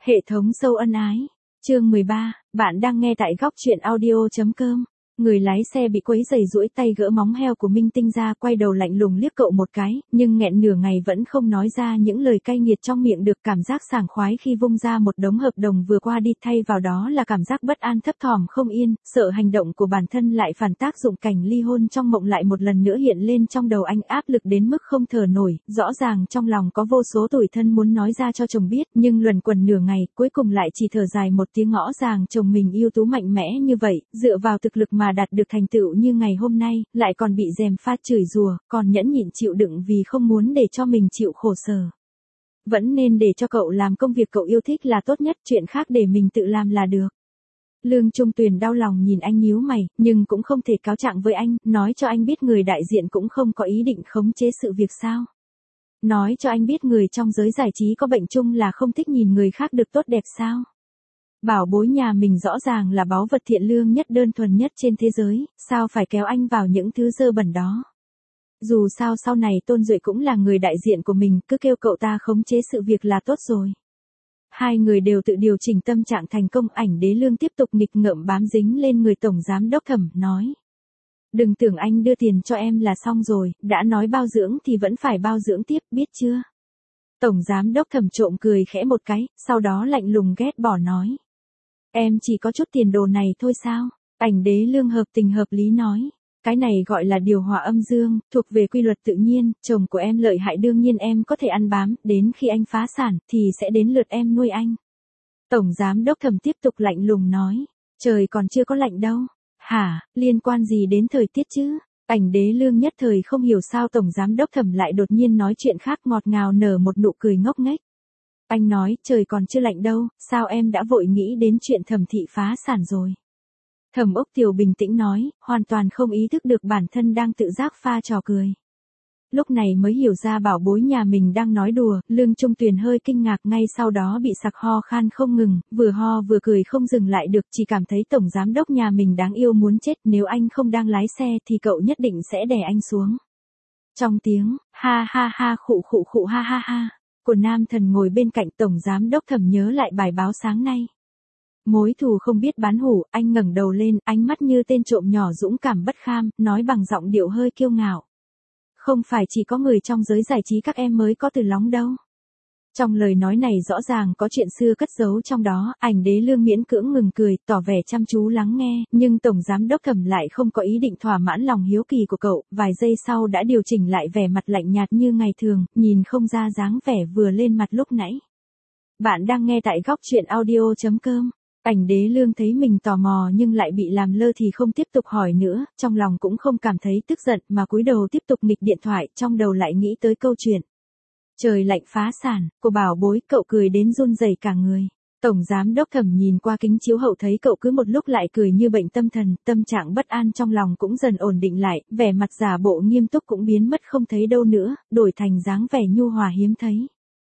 Hệ thống sâu ân ái. Chương 13, bạn đang nghe tại góc truyện audio.com. Người lái xe bị quấy giày duỗi tay gỡ móng heo của Minh Tinh ra, quay đầu lạnh lùng liếc cậu một cái, nhưng nghẹn nửa ngày vẫn không nói ra những lời cay nghiệt trong miệng được. Cảm giác sảng khoái khi vung ra một đống hợp đồng vừa qua đi, thay vào đó là cảm giác bất an thấp thỏm không yên, sợ hành động của bản thân lại phản tác dụng, cảnh ly hôn trong mộng lại một lần nữa hiện lên trong đầu anh, áp lực đến mức không thở nổi. Rõ ràng trong lòng có vô số tủi thân muốn nói ra cho chồng biết, nhưng luẩn quẩn nửa ngày, cuối cùng lại chỉ thở dài một tiếng, ngõ ràng chồng mình ưu tú mạnh mẽ như vậy, dựa vào thực lực mà đạt được thành tựu như ngày hôm nay, lại còn bị gièm pha chửi rủa, còn nhẫn nhịn chịu đựng vì không muốn để cho mình chịu khổ sở. Vẫn nên để cho cậu làm công việc cậu yêu thích là tốt nhất, chuyện khác để mình tự làm là được. Lương Trung Tuyền đau lòng nhìn anh nhíu mày, nhưng cũng không thể cáo trạng với anh, nói cho anh biết người đại diện cũng không có ý định khống chế sự việc sao. Nói cho anh biết người trong giới giải trí có bệnh chung là không thích nhìn người khác được tốt đẹp sao. Bảo bối nhà mình rõ ràng là báu vật thiện lương nhất, đơn thuần nhất trên thế giới, sao phải kéo anh vào những thứ dơ bẩn đó. Dù sao sau này Tôn Duệ cũng là người đại diện của mình, cứ kêu cậu ta khống chế sự việc là tốt rồi. Hai người đều tự điều chỉnh tâm trạng thành công. Ảnh Đế Lương tiếp tục nghịch ngợm bám dính lên người Tổng Giám Đốc Thẩm, nói. Đừng tưởng anh đưa tiền cho em là xong rồi, đã nói bao dưỡng thì vẫn phải bao dưỡng tiếp, biết chưa? Tổng Giám Đốc Thẩm trộm cười khẽ một cái, sau đó lạnh lùng ghét bỏ nói. Em chỉ có chút tiền đồ này thôi sao? Ảnh Đế Lương hợp tình hợp lý nói. Cái này gọi là điều hòa âm dương, thuộc về quy luật tự nhiên, chồng của em lợi hại đương nhiên em có thể ăn bám, đến khi anh phá sản, thì sẽ đến lượt em nuôi anh. Tổng Giám Đốc Thẩm tiếp tục lạnh lùng nói. Trời còn chưa có lạnh đâu. Hả, liên quan gì đến thời tiết chứ? Ảnh Đế Lương nhất thời không hiểu sao Tổng Giám Đốc Thẩm lại đột nhiên nói chuyện khác, ngọt ngào nở một nụ cười ngốc nghếch. Anh nói, trời còn chưa lạnh đâu, sao em đã vội nghĩ đến chuyện Thẩm thị phá sản rồi? Thẩm Ốc Tiểu bình tĩnh nói, hoàn toàn không ý thức được bản thân đang tự giác pha trò cười. Lúc này mới hiểu ra bảo bối nhà mình đang nói đùa. Lương Trung Tuyền hơi kinh ngạc, ngay sau đó bị sặc ho khan không ngừng, vừa ho vừa cười không dừng lại được, chỉ cảm thấy Tổng Giám Đốc nhà mình đáng yêu muốn chết, nếu anh không đang lái xe thì cậu nhất định sẽ đè anh xuống. Trong tiếng, ha ha ha khụ khụ khụ ha ha ha, của nam thần ngồi bên cạnh, Tổng Giám Đốc Thẩm nhớ lại bài báo sáng nay. Mối thù không biết bán hủ, anh ngẩng đầu lên, ánh mắt như tên trộm nhỏ dũng cảm bất kham, nói bằng giọng điệu hơi kiêu ngạo. Không phải chỉ có người trong giới giải trí các em mới có từ lóng đâu. Trong lời nói này rõ ràng có chuyện xưa cất giấu trong đó. Ảnh Đế Lương miễn cưỡng ngừng cười, tỏ vẻ chăm chú lắng nghe, nhưng Tổng Giám Đốc Thẩm lại không có ý định thỏa mãn lòng hiếu kỳ của cậu, vài giây sau đã điều chỉnh lại vẻ mặt lạnh nhạt như ngày thường, nhìn không ra dáng vẻ vừa lên mặt lúc nãy. Bạn đang nghe tại góc truyện audio.com. Ảnh Đế Lương thấy mình tò mò nhưng lại bị làm lơ thì không tiếp tục hỏi nữa, trong lòng cũng không cảm thấy tức giận mà cúi đầu tiếp tục nghịch điện thoại, trong đầu lại nghĩ tới câu chuyện. Trời lạnh phá sản, của bảo bối, cậu cười đến run rẩy cả người. Tổng Giám Đốc Thẩm nhìn qua kính chiếu hậu thấy cậu cứ một lúc lại cười như bệnh tâm thần, tâm trạng bất an trong lòng cũng dần ổn định lại, vẻ mặt giả bộ nghiêm túc cũng biến mất không thấy đâu nữa, đổi thành dáng vẻ nhu hòa hiếm thấy.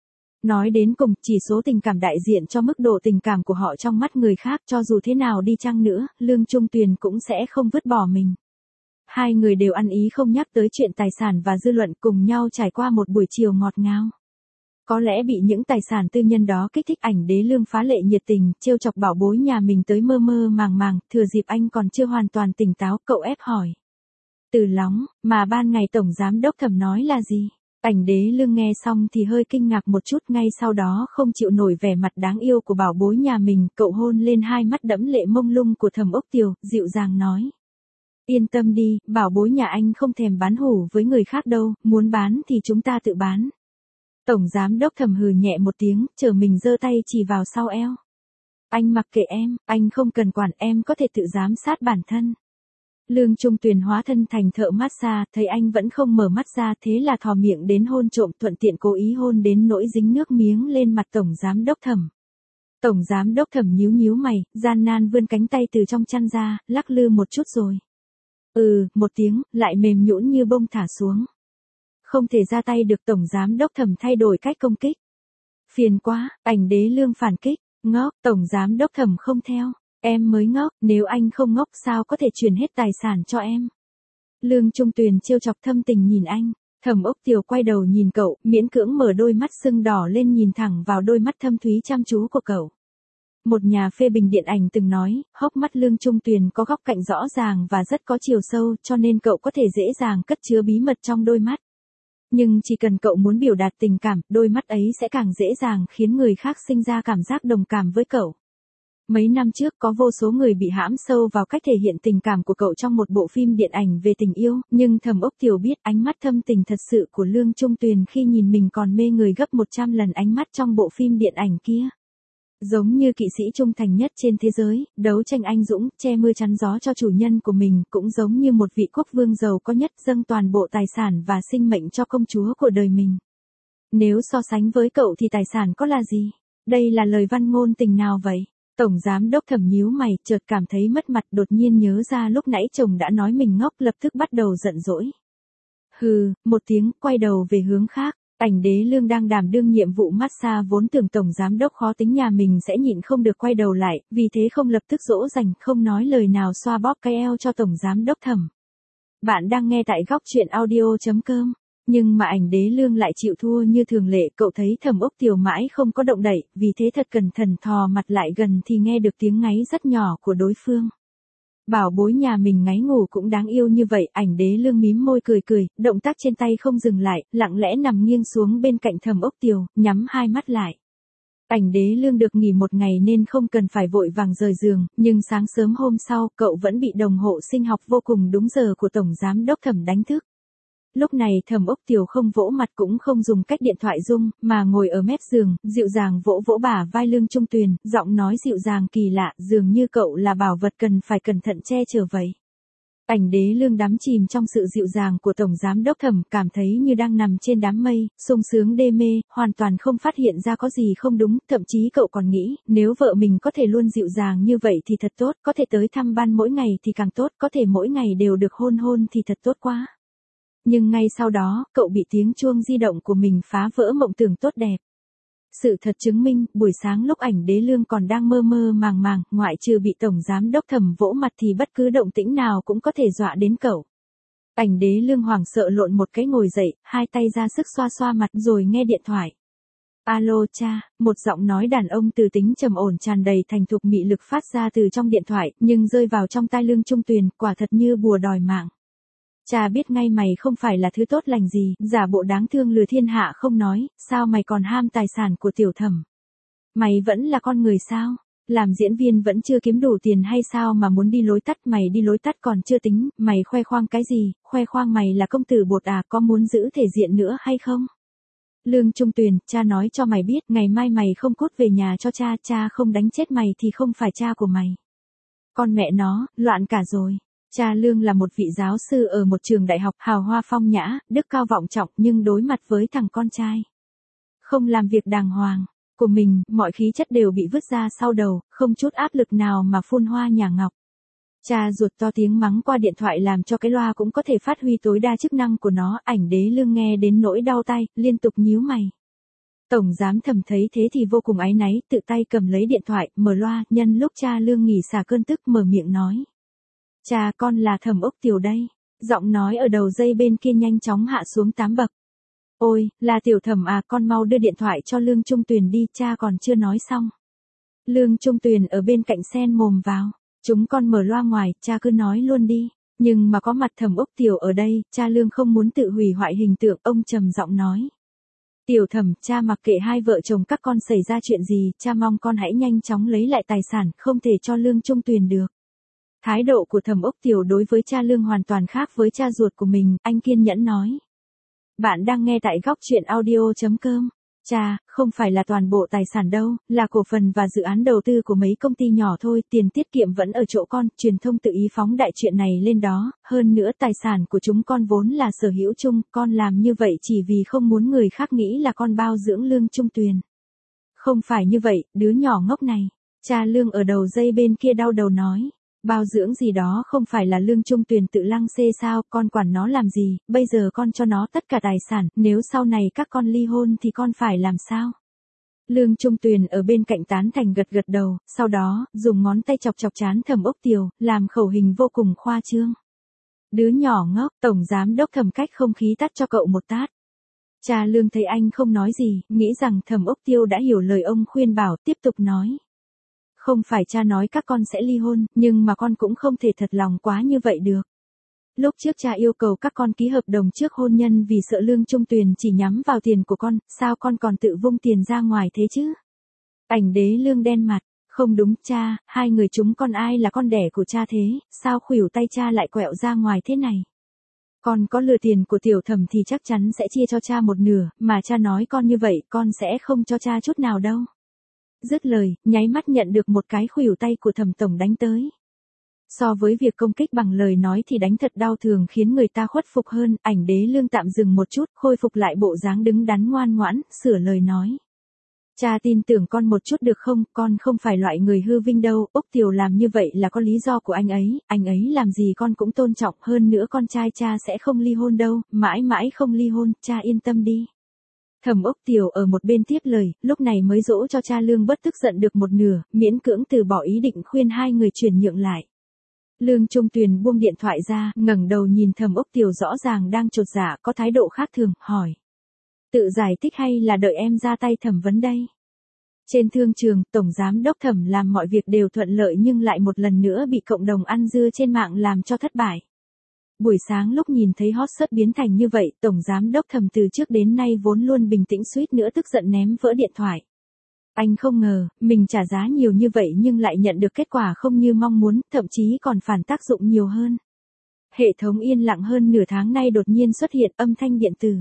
Nói đến cùng, chỉ số tình cảm đại diện cho mức độ tình cảm của họ trong mắt người khác, cho dù thế nào đi chăng nữa, Lương Trung Tuyền cũng sẽ không vứt bỏ mình. Hai người đều ăn ý không nhắc tới chuyện tài sản và dư luận, cùng nhau trải qua một buổi chiều ngọt ngào. Có lẽ bị những tài sản tư nhân đó kích thích, Ảnh Đế Lương phá lệ nhiệt tình, trêu chọc bảo bối nhà mình tới mơ mơ màng màng, thừa dịp anh còn chưa hoàn toàn tỉnh táo, cậu ép hỏi. Từ lóng, mà ban ngày Tổng Giám Đốc Thẩm nói là gì? Ảnh Đế Lương nghe xong thì hơi kinh ngạc một chút, ngay sau đó không chịu nổi vẻ mặt đáng yêu của bảo bối nhà mình, cậu hôn lên hai mắt đẫm lệ mông lung của Thẩm Ốc Tiểu, dịu dàng nói. Yên tâm đi, bảo bối nhà anh không thèm bán hủ với người khác đâu, muốn bán thì chúng ta tự bán. Tổng Giám Đốc Thẩm hừ nhẹ một tiếng, chờ mình giơ tay chỉ vào sau eo. Anh mặc kệ em, anh không cần quản, em có thể tự giám sát bản thân. Lương Trung Tuyền hóa thân thành thợ massage, thấy anh vẫn không mở mắt ra, thế là thò miệng đến hôn trộm, thuận tiện cố ý hôn đến nỗi dính nước miếng lên mặt Tổng Giám Đốc Thẩm. Tổng Giám Đốc Thẩm nhíu nhíu mày, gian nan vươn cánh tay từ trong chăn ra, lắc lư một chút rồi. Một tiếng, lại mềm nhũn như bông thả xuống. Không thể ra tay được, Tổng Giám Đốc Thẩm thay đổi cách công kích. Phiền quá, Ảnh Đế Lương phản kích, ngốc, Tổng Giám Đốc Thẩm không theo. Em mới ngốc, nếu anh không ngốc sao có thể chuyển hết tài sản cho em. Lương Trung Tuyền trêu chọc thâm tình nhìn anh. Thẩm Ốc Tiều quay đầu nhìn cậu, miễn cưỡng mở đôi mắt sưng đỏ lên nhìn thẳng vào đôi mắt thâm thúy chăm chú của cậu. Một nhà phê bình điện ảnh từng nói, hốc mắt Lương Trung Tuyền có góc cạnh rõ ràng và rất có chiều sâu, cho nên cậu có thể dễ dàng cất chứa bí mật trong đôi mắt. Nhưng chỉ cần cậu muốn biểu đạt tình cảm, đôi mắt ấy sẽ càng dễ dàng khiến người khác sinh ra cảm giác đồng cảm với cậu. Mấy năm trước có vô số người bị hãm sâu vào cách thể hiện tình cảm của cậu trong một bộ phim điện ảnh về tình yêu, nhưng Thẩm Ốc Tiều biết ánh mắt thâm tình thật sự của Lương Trung Tuyền khi nhìn mình còn mê người gấp 100 lần ánh mắt trong bộ phim điện ảnh kia. Giống như kỵ sĩ trung thành nhất trên thế giới, đấu tranh anh dũng, che mưa chắn gió cho chủ nhân của mình, cũng giống như một vị quốc vương giàu có nhất dâng toàn bộ tài sản và sinh mệnh cho công chúa của đời mình. Nếu so sánh với cậu thì tài sản có là gì? Đây là lời văn ngôn tình nào vậy? Tổng giám đốc Thẩm nhíu mày, chợt cảm thấy mất mặt, đột nhiên nhớ ra lúc nãy chồng đã nói mình ngốc, lập tức bắt đầu giận dỗi. Hừ, một tiếng, quay đầu về hướng khác. Ảnh Đế Lương đang đảm đương nhiệm vụ massage, vốn tưởng tổng giám đốc khó tính nhà mình sẽ nhịn không được quay đầu lại, vì thế không lập tức dỗ dành, không nói lời nào xoa bóp cái eo cho tổng giám đốc Thẩm. Bạn đang nghe tại góc truyện audio.com. Nhưng mà Ảnh Đế Lương lại chịu thua như thường lệ, cậu thấy Thẩm Ốc Tiều mãi không có động đậy, vì thế thật cẩn thận thò mặt lại gần thì nghe được tiếng ngáy rất nhỏ của đối phương. Bảo bối nhà mình ngáy ngủ cũng đáng yêu như vậy, Ảnh Đế Lương mím môi cười cười, động tác trên tay không dừng lại, lặng lẽ nằm nghiêng xuống bên cạnh Thẩm Ốc Tiều, nhắm hai mắt lại. Ảnh Đế Lương được nghỉ một ngày nên không cần phải vội vàng rời giường, nhưng sáng sớm hôm sau, cậu vẫn bị đồng hồ sinh học vô cùng đúng giờ của tổng giám đốc Thẩm đánh thức. Lúc này Thẩm Ốc Tiều không vỗ mặt cũng không dùng cách điện thoại rung, mà ngồi ở mép giường, dịu dàng vỗ vỗ bả vai Lương Trung Tuyền, giọng nói dịu dàng kỳ lạ, dường như cậu là bảo vật cần phải cẩn thận che chở vậy. Ảnh Đế Lương đắm chìm trong sự dịu dàng của tổng giám đốc Thẩm, cảm thấy như đang nằm trên đám mây, sung sướng đê mê, hoàn toàn không phát hiện ra có gì không đúng, thậm chí cậu còn nghĩ, nếu vợ mình có thể luôn dịu dàng như vậy thì thật tốt, có thể tới thăm ban mỗi ngày thì càng tốt, có thể mỗi ngày đều được hôn hôn thì thật tốt quá. Nhưng ngay sau đó, cậu bị tiếng chuông di động của mình phá vỡ mộng tưởng tốt đẹp. Sự thật chứng minh, buổi sáng lúc Ảnh Đế Lương còn đang mơ mơ màng màng, ngoại trừ bị tổng giám đốc Thẩm vỗ mặt thì bất cứ động tĩnh nào cũng có thể dọa đến cậu. Ảnh Đế Lương hoảng sợ lộn một cái ngồi dậy, hai tay ra sức xoa xoa mặt rồi nghe điện thoại. Alo cha, một giọng nói đàn ông từ tính trầm ổn tràn đầy thành thục mị lực phát ra từ trong điện thoại, nhưng rơi vào trong tai Lương Trung Tuyền, quả thật như bùa đòi mạng. Cha biết ngay mày không phải là thứ tốt lành gì, giả bộ đáng thương lừa thiên hạ không nói, sao mày còn ham tài sản của tiểu Thẩm? Mày vẫn là con người sao? Làm diễn viên vẫn chưa kiếm đủ tiền hay sao mà muốn đi lối tắt? Mày đi lối tắt còn chưa tính, mày khoe khoang cái gì? Khoe khoang mày là công tử bột à, có muốn giữ thể diện nữa hay không? Lương Trung Tuyền, cha nói cho mày biết, ngày mai mày không cút về nhà cho cha, cha không đánh chết mày thì không phải cha của mày. Con mẹ nó, loạn cả rồi. Cha Lương là một vị giáo sư ở một trường đại học hào hoa phong nhã, đức cao vọng trọng, nhưng đối mặt với thằng con trai không làm việc đàng hoàng của mình, mọi khí chất đều bị vứt ra sau đầu, không chút áp lực nào mà phun hoa nhả ngọc. Cha ruột to tiếng mắng qua điện thoại làm cho cái loa cũng có thể phát huy tối đa chức năng của nó, Ảnh Đế Lương nghe đến nỗi đau tay, liên tục nhíu mày. Tổng giám Thẩm thấy thế thì vô cùng áy náy, tự tay cầm lấy điện thoại, mở loa, nhân lúc cha Lương nghỉ xả cơn tức mở miệng nói. Cha, con là Thẩm Ốc Tiều đây. Giọng nói ở đầu dây bên kia nhanh chóng hạ xuống 8 bậc. Ôi, là tiểu Thẩm à, con mau đưa điện thoại cho Lương Trung Tuyền đi, cha còn chưa nói xong. Lương Trung Tuyền ở bên cạnh xen mồm vào. Chúng con mở loa ngoài, cha cứ nói luôn đi. Nhưng mà có mặt Thẩm Ốc Tiều ở đây, cha Lương không muốn tự hủy hoại hình tượng, ông trầm giọng nói. Tiểu Thẩm, cha mặc kệ hai vợ chồng các con xảy ra chuyện gì, cha mong con hãy nhanh chóng lấy lại tài sản, không thể cho Lương Trung Tuyền được. Thái độ của Thẩm Ốc Tiều đối với cha Lương hoàn toàn khác với cha ruột của mình, anh kiên nhẫn nói. Bạn đang nghe tại góc truyện audio.com. Cha, không phải là toàn bộ tài sản đâu, là cổ phần và dự án đầu tư của mấy công ty nhỏ thôi, tiền tiết kiệm vẫn ở chỗ con, truyền thông tự ý phóng đại chuyện này lên đó, hơn nữa tài sản của chúng con vốn là sở hữu chung, con làm như vậy chỉ vì không muốn người khác nghĩ là con bao dưỡng Lương Trung Tuyền. Không phải như vậy, đứa nhỏ ngốc này. Cha Lương ở đầu dây bên kia đau đầu nói. Bao dưỡng gì đó không phải là Lương Trung Tuyền tự lăng xê sao, con quản nó làm gì, bây giờ con cho nó tất cả tài sản, nếu sau này các con ly hôn thì con phải làm sao? Lương Trung Tuyền ở bên cạnh tán thành gật gật đầu, sau đó, dùng ngón tay chọc chọc trán Thẩm Ốc Tiều, làm khẩu hình vô cùng khoa trương. Đứa nhỏ ngốc, tổng giám đốc Thẩm cách không khí tát cho cậu một tát. Cha Lương thấy anh không nói gì, nghĩ rằng Thẩm Ốc Tiêu đã hiểu lời ông khuyên bảo, tiếp tục nói. Không phải cha nói các con sẽ ly hôn, nhưng mà con cũng không thể thật lòng quá như vậy được. Lúc trước cha yêu cầu các con ký hợp đồng trước hôn nhân vì sợ Lương Trung Tuyền chỉ nhắm vào tiền của con, sao con còn tự vung tiền ra ngoài thế chứ? Ảnh Đế Lương đen mặt, không đúng cha, hai người chúng con ai là con đẻ của cha thế, sao khuỷu tay cha lại quẹo ra ngoài thế này? Con có lừa tiền của Tiểu Thẩm thì chắc chắn sẽ chia cho cha một nửa, mà cha nói con như vậy con sẽ không cho cha chút nào đâu. Dứt lời, nháy mắt nhận được một cái khuỷu tay của Thẩm tổng đánh tới. So với việc công kích bằng lời nói thì đánh thật đau thường khiến người ta khuất phục hơn, Ảnh Đế Lương tạm dừng một chút, khôi phục lại bộ dáng đứng đắn ngoan ngoãn, sửa lời nói. Cha tin tưởng con một chút được không, con không phải loại người hư vinh đâu, Úc Tiểu làm như vậy là có lý do của anh ấy làm gì con cũng tôn trọng, hơn nữa con trai cha sẽ không ly hôn đâu, mãi mãi không ly hôn, cha yên tâm đi. Thẩm Úc Tiểu ở một bên tiếp lời, lúc này mới dỗ cho cha Lương bớt tức giận được một nửa, miễn cưỡng từ bỏ ý định khuyên hai người chuyển nhượng lại. Lương Trung Tuyền buông điện thoại ra, ngẩng đầu nhìn Thẩm Úc Tiểu rõ ràng đang chột dạ, có thái độ khác thường, hỏi. Tự giải thích hay là đợi em ra tay thẩm vấn đây? Trên thương trường, Tổng Giám đốc Thẩm làm mọi việc đều thuận lợi nhưng lại một lần nữa bị cộng đồng ăn dưa trên mạng làm cho thất bại. Buổi sáng lúc nhìn thấy hot search biến thành như vậy, Tổng Giám đốc Thẩm từ trước đến nay vốn luôn bình tĩnh suýt nữa tức giận ném vỡ điện thoại. Anh không ngờ, mình trả giá nhiều như vậy nhưng lại nhận được kết quả không như mong muốn, thậm chí còn phản tác dụng nhiều hơn. Hệ thống yên lặng hơn nửa tháng nay đột nhiên xuất hiện âm thanh điện tử.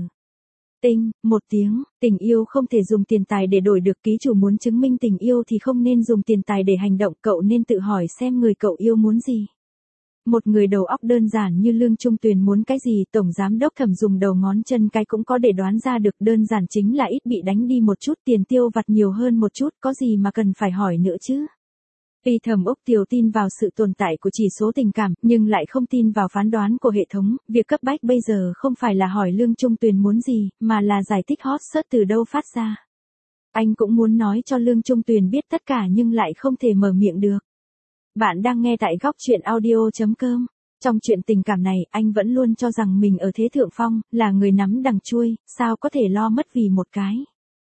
Tinh, một tiếng, tình yêu không thể dùng tiền tài để đổi được, ký chủ muốn chứng minh tình yêu thì không nên dùng tiền tài để hành động, cậu nên tự hỏi xem người cậu yêu muốn gì. Một người đầu óc đơn giản như Lương Trung Tuyền muốn cái gì, Tổng Giám đốc Thẩm dùng đầu ngón chân cái cũng có để đoán ra được, đơn giản chính là ít bị đánh đi một chút, tiền tiêu vặt nhiều hơn một chút, có gì mà cần phải hỏi nữa chứ. Vì Thẩm Úc Tiểu tin vào sự tồn tại của chỉ số tình cảm, nhưng lại không tin vào phán đoán của hệ thống, việc cấp bách bây giờ không phải là hỏi Lương Trung Tuyền muốn gì, mà là giải thích hot search từ đâu phát ra. Anh cũng muốn nói cho Lương Trung Tuyền biết tất cả nhưng lại không thể mở miệng được. Bạn đang nghe tại góc truyện audio.com. Trong chuyện tình cảm này, anh vẫn luôn cho rằng mình ở thế thượng phong, là người nắm đằng chuôi, sao có thể lo mất vì một cái.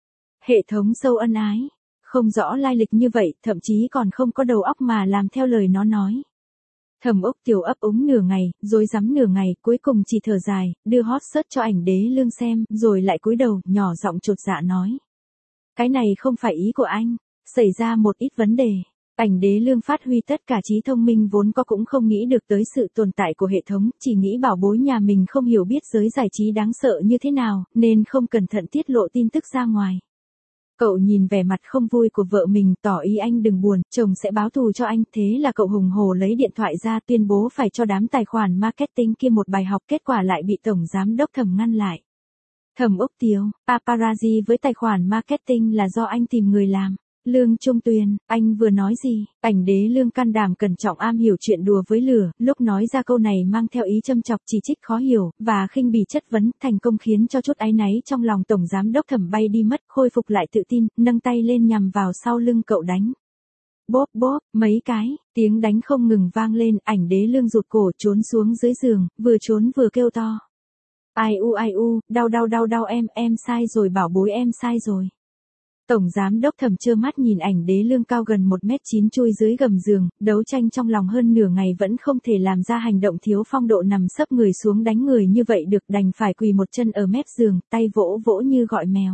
Hệ thống sâu ân ái. Không rõ lai lịch như vậy, thậm chí còn không có đầu óc mà làm theo lời nó nói. Thẩm Úc Tiểu ấp úng nửa ngày, rối rắm nửa ngày, cuối cùng chỉ thở dài, đưa hot search cho Ảnh Đế Lương xem, rồi lại cúi đầu, nhỏ giọng chột dạ nói. Cái này không phải ý của anh, xảy ra một ít vấn đề. Ảnh Đế Lương phát huy tất cả trí thông minh vốn có cũng không nghĩ được tới sự tồn tại của hệ thống, chỉ nghĩ bảo bối nhà mình không hiểu biết giới giải trí đáng sợ như thế nào, nên không cẩn thận tiết lộ tin tức ra ngoài. Cậu nhìn vẻ mặt không vui của vợ mình, tỏ ý anh đừng buồn, chồng sẽ báo thù cho anh, thế là cậu hùng hổ lấy điện thoại ra tuyên bố phải cho đám tài khoản marketing kia một bài học, kết quả lại bị Tổng Giám đốc Thẩm ngăn lại. Thẩm Úc Tiểu, paparazzi với tài khoản marketing là do anh tìm người làm. Lương Trung Tuyền, anh vừa nói gì? Ảnh Đế Lương can đảm cẩn trọng am hiểu chuyện đùa với lửa, lúc nói ra câu này mang theo ý châm chọc chỉ trích khó hiểu, và khinh bỉ chất vấn, thành công khiến cho chút áy náy trong lòng Tổng Giám đốc Thẩm bay đi mất, khôi phục lại tự tin, nâng tay lên nhằm vào sau lưng cậu đánh. Bóp bóp, mấy cái, tiếng đánh không ngừng vang lên, Ảnh Đế Lương rụt cổ trốn xuống dưới giường, vừa trốn vừa kêu to. Ai u, đau em sai rồi, bảo bối em sai rồi. Tổng Giám đốc Thẩm trơ mắt nhìn Ảnh Đế Lương cao gần 1m9 chui dưới gầm giường, đấu tranh trong lòng hơn nửa ngày vẫn không thể làm ra hành động thiếu phong độ nằm sấp người xuống đánh người như vậy được, đành phải quỳ một chân ở mép giường, tay vỗ vỗ như gọi mèo.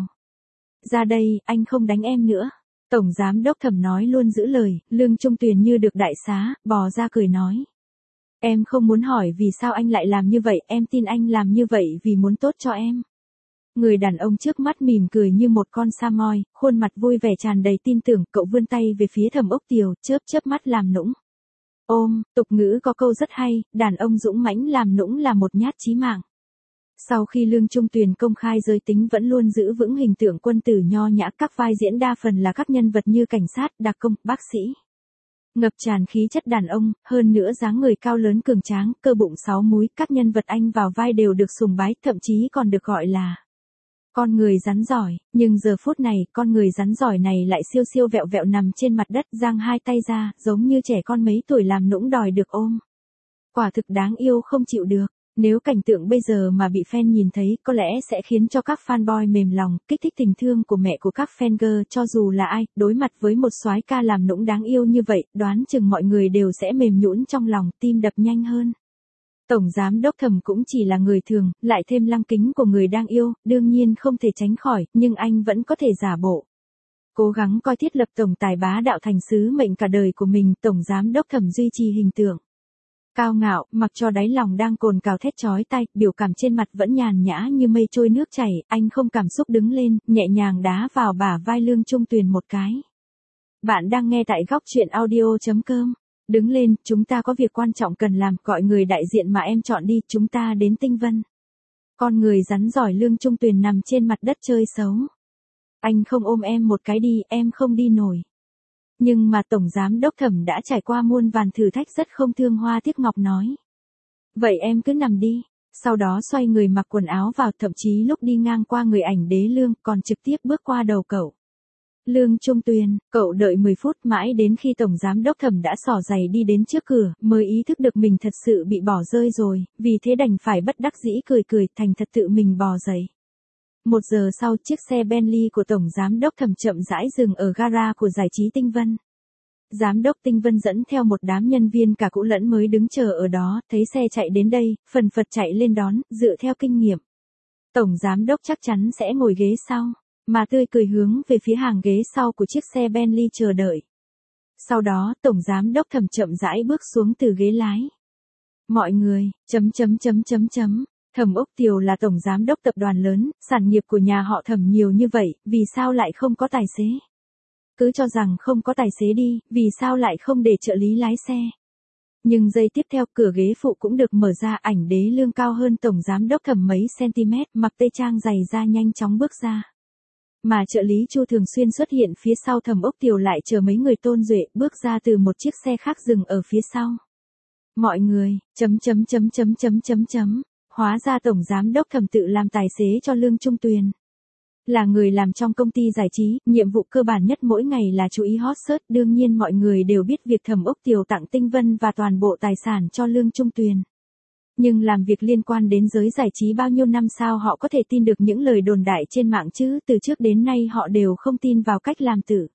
Ra đây, anh không đánh em nữa. Tổng Giám đốc Thẩm nói luôn giữ lời, Lương Trung Tuyền như được đại xá, bò ra cười nói. Em không muốn hỏi vì sao anh lại làm như vậy, em tin anh làm như vậy vì muốn tốt cho em. Người đàn ông trước mắt mỉm cười như một con sa moi, khuôn mặt vui vẻ tràn đầy tin tưởng, cậu vươn tay về phía Thẩm Úc Tiểu, chớp mắt làm nũng. Tục ngữ có câu rất hay, đàn ông dũng mãnh làm nũng là một nhát chí mạng. Sau khi Lương Trung Tuyền công khai giới tính vẫn luôn giữ vững hình tượng quân tử nho nhã, các vai diễn đa phần là các nhân vật như cảnh sát, đặc công, bác sĩ. Ngập tràn khí chất đàn ông, hơn nữa dáng người cao lớn cường tráng, cơ bụng 6 múi, các nhân vật anh vào vai đều được sùng bái, thậm chí còn được gọi là con người rắn giỏi, nhưng giờ phút này, con người rắn giỏi này lại siêu vẹo vẹo nằm trên mặt đất, giang hai tay ra, giống như trẻ con mấy tuổi làm nũng đòi được ôm. Quả thực đáng yêu không chịu được. Nếu cảnh tượng bây giờ mà bị fan nhìn thấy có lẽ sẽ khiến cho các fanboy mềm lòng, kích thích tình thương của mẹ của các fan girl cho dù là ai, đối mặt với một soái ca làm nũng đáng yêu như vậy, đoán chừng mọi người đều sẽ mềm nhũn trong lòng, tim đập nhanh hơn. Tổng giám đốc Thẩm cũng chỉ là người thường, lại thêm lăng kính của người đang yêu, đương nhiên không thể tránh khỏi, nhưng anh vẫn có thể giả bộ. Cố gắng coi thiết lập tổng tài bá đạo thành sứ mệnh cả đời của mình, tổng giám đốc Thẩm duy trì hình tượng cao ngạo, mặc cho đáy lòng đang cồn cào thét chói tai, biểu cảm trên mặt vẫn nhàn nhã như mây trôi nước chảy, anh không cảm xúc đứng lên, nhẹ nhàng đá vào bả vai Lương Trung Tuyền một cái. Bạn đang nghe tại góc truyện audio.com. Đứng lên, chúng ta có việc quan trọng cần làm, gọi người đại diện mà em chọn đi, chúng ta đến Tinh Vân. Con người rắn giỏi Lương Trung Tuyền nằm trên mặt đất chơi xấu. Anh không ôm em một cái đi, em không đi nổi. Nhưng mà Tổng Giám Đốc Thẩm đã trải qua muôn vàn thử thách rất không thương hoa tiếc ngọc nói. Vậy em cứ nằm đi. Sau đó xoay người mặc quần áo vào, thậm chí lúc đi ngang qua người ảnh đế Lương còn trực tiếp bước qua đầu cậu. Lương Trung Tuyền, cậu đợi 10 phút mãi đến khi Tổng Giám Đốc Thẩm đã xỏ giày đi đến trước cửa, mới ý thức được mình thật sự bị bỏ rơi rồi, vì thế đành phải bất đắc dĩ cười thành thật tự mình bò dậy. 1 giờ sau, chiếc xe Bentley của Tổng Giám Đốc Thẩm chậm rãi dừng ở gara của giải trí Tinh Vân. Giám đốc Tinh Vân dẫn theo một đám nhân viên cả cũ lẫn mới đứng chờ ở đó, thấy xe chạy đến đây, phần phật chạy lên đón, dựa theo kinh nghiệm. Tổng Giám Đốc chắc chắn sẽ ngồi ghế sau, mà tươi cười hướng về phía hàng ghế sau của chiếc xe Bentley chờ đợi. Sau đó, Tổng Giám Đốc Thẩm chậm rãi bước xuống từ ghế lái. Mọi người, Thẩm Úc Tiều là tổng giám đốc tập đoàn lớn, sản nghiệp của nhà họ Thẩm nhiều như vậy, vì sao lại không có tài xế? Cứ cho rằng không có tài xế đi, vì sao lại không để trợ lý lái xe? Nhưng giây tiếp theo, cửa ghế phụ cũng được mở ra, ảnh đế Lương cao hơn tổng giám đốc Thẩm mấy cm, mặc tây trang dày da nhanh chóng bước ra. Mà trợ lý Chu Thường Xuyên xuất hiện phía sau Thẩm Úc Tiều lại chờ mấy người Tôn Duệ bước ra từ một chiếc xe khác dừng ở phía sau. Mọi người, Hóa ra Tổng Giám Đốc Thẩm tự làm tài xế cho Lương Trung Tuyền. Là người làm trong công ty giải trí, nhiệm vụ cơ bản nhất mỗi ngày là chú ý hot search, đương nhiên mọi người đều biết việc Thẩm Úc Tiều tặng Tinh Vân và toàn bộ tài sản cho Lương Trung Tuyền. Nhưng làm việc liên quan đến giới giải trí bao nhiêu năm sao họ có thể tin được những lời đồn đại trên mạng chứ, từ trước đến nay họ đều không tin vào cách làm tử.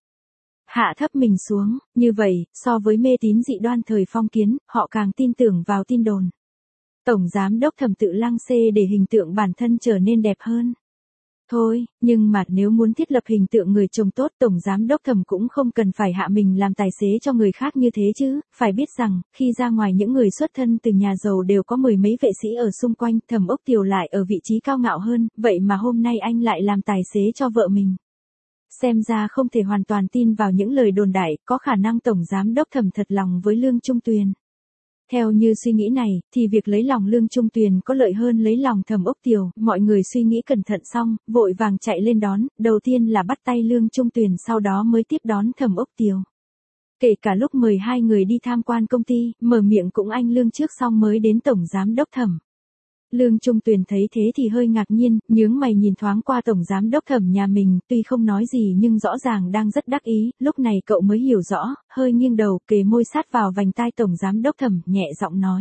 Hạ thấp mình xuống, như vậy, so với mê tín dị đoan thời phong kiến, họ càng tin tưởng vào tin đồn. Tổng Giám Đốc Thẩm tự lăng xê để hình tượng bản thân trở nên đẹp hơn. Thôi, nhưng mà nếu muốn thiết lập hình tượng người chồng tốt, Tổng Giám Đốc Thẩm cũng không cần phải hạ mình làm tài xế cho người khác như thế chứ, phải biết rằng, khi ra ngoài những người xuất thân từ nhà giàu đều có mười mấy vệ sĩ ở xung quanh, Thẩm Úc Tiều lại ở vị trí cao ngạo hơn, vậy mà hôm nay anh lại làm tài xế cho vợ mình. Xem ra không thể hoàn toàn tin vào những lời đồn đại, có khả năng Tổng Giám Đốc Thẩm thật lòng với Lương Trung Tuyền. Theo như suy nghĩ này, thì việc lấy lòng Lương Trung Tuyền có lợi hơn lấy lòng Thẩm Úc Tiều, mọi người suy nghĩ cẩn thận xong, vội vàng chạy lên đón, đầu tiên là bắt tay Lương Trung Tuyền sau đó mới tiếp đón Thẩm Úc Tiều. Kể cả lúc mời hai người đi tham quan công ty, mở miệng cũng anh Lương trước xong mới đến Tổng Giám Đốc Thẩm. Lương Trung Tuyền thấy thế thì hơi ngạc nhiên, nhướng mày nhìn thoáng qua Tổng Giám Đốc Thẩm nhà mình, tuy không nói gì nhưng rõ ràng đang rất đắc ý, lúc này cậu mới hiểu rõ, hơi nghiêng đầu, kề môi sát vào vành tai Tổng Giám Đốc Thẩm, nhẹ giọng nói.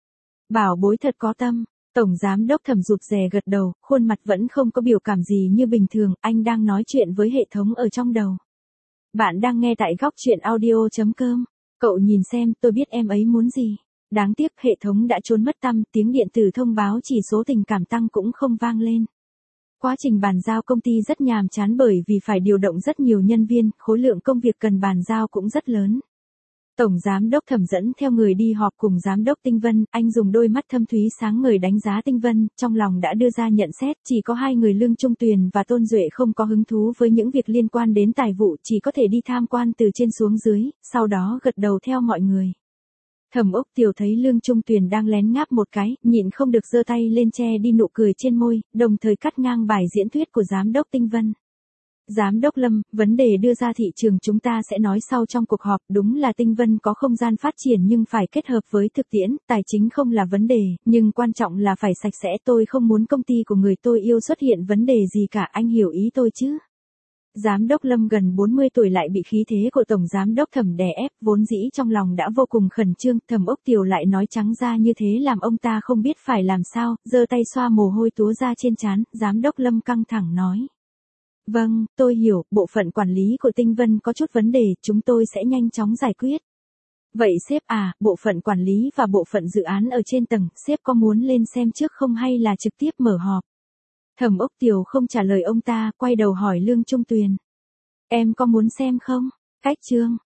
Bảo bối thật có tâm. Tổng Giám Đốc Thẩm rụt rè gật đầu, khuôn mặt vẫn không có biểu cảm gì như bình thường, anh đang nói chuyện với hệ thống ở trong đầu. Bạn đang nghe tại góc truyện audio.com. Cậu nhìn xem, tôi biết em ấy muốn gì. Đáng tiếc hệ thống đã trốn mất tăm, tiếng điện tử thông báo chỉ số tình cảm tăng cũng không vang lên. Quá trình bàn giao công ty rất nhàm chán bởi vì phải điều động rất nhiều nhân viên, khối lượng công việc cần bàn giao cũng rất lớn. Tổng Giám Đốc Thẩm dẫn theo người đi họp cùng Giám đốc Tinh Vân, anh dùng đôi mắt thâm thúy sáng ngời đánh giá Tinh Vân, trong lòng đã đưa ra nhận xét, chỉ có hai người Lương Trung Tuyền và Tôn Duệ không có hứng thú với những việc liên quan đến tài vụ, chỉ có thể đi tham quan từ trên xuống dưới, sau đó gật đầu theo mọi người. Thẩm Úc Tiều thấy Lương Trung Tuyền đang lén ngáp một cái, nhịn không được giơ tay lên che đi nụ cười trên môi, đồng thời cắt ngang bài diễn thuyết của Giám đốc Tinh Vân. Giám đốc Lâm, vấn đề đưa ra thị trường chúng ta sẽ nói sau trong cuộc họp, đúng là Tinh Vân có không gian phát triển nhưng phải kết hợp với thực tiễn, tài chính không là vấn đề, nhưng quan trọng là phải sạch sẽ, tôi không muốn công ty của người tôi yêu xuất hiện vấn đề gì cả, anh hiểu ý tôi chứ? Giám đốc Lâm gần 40 tuổi lại bị khí thế của Tổng Giám đốc Thẩm đè ép, vốn dĩ trong lòng đã vô cùng khẩn trương, Thẩm Ốc Tiều lại nói trắng ra như thế làm ông ta không biết phải làm sao, giơ tay xoa mồ hôi túa ra trên trán, Giám đốc Lâm căng thẳng nói. Vâng, tôi hiểu, bộ phận quản lý của Tinh Vân có chút vấn đề, chúng tôi sẽ nhanh chóng giải quyết. Vậy sếp à, bộ phận quản lý và bộ phận dự án ở trên tầng, sếp có muốn lên xem trước không hay là trực tiếp mở họp? Thẩm Ốc Tiều không trả lời ông ta, quay đầu hỏi Lương Trung Tuyền. Em có muốn xem không? Cách chương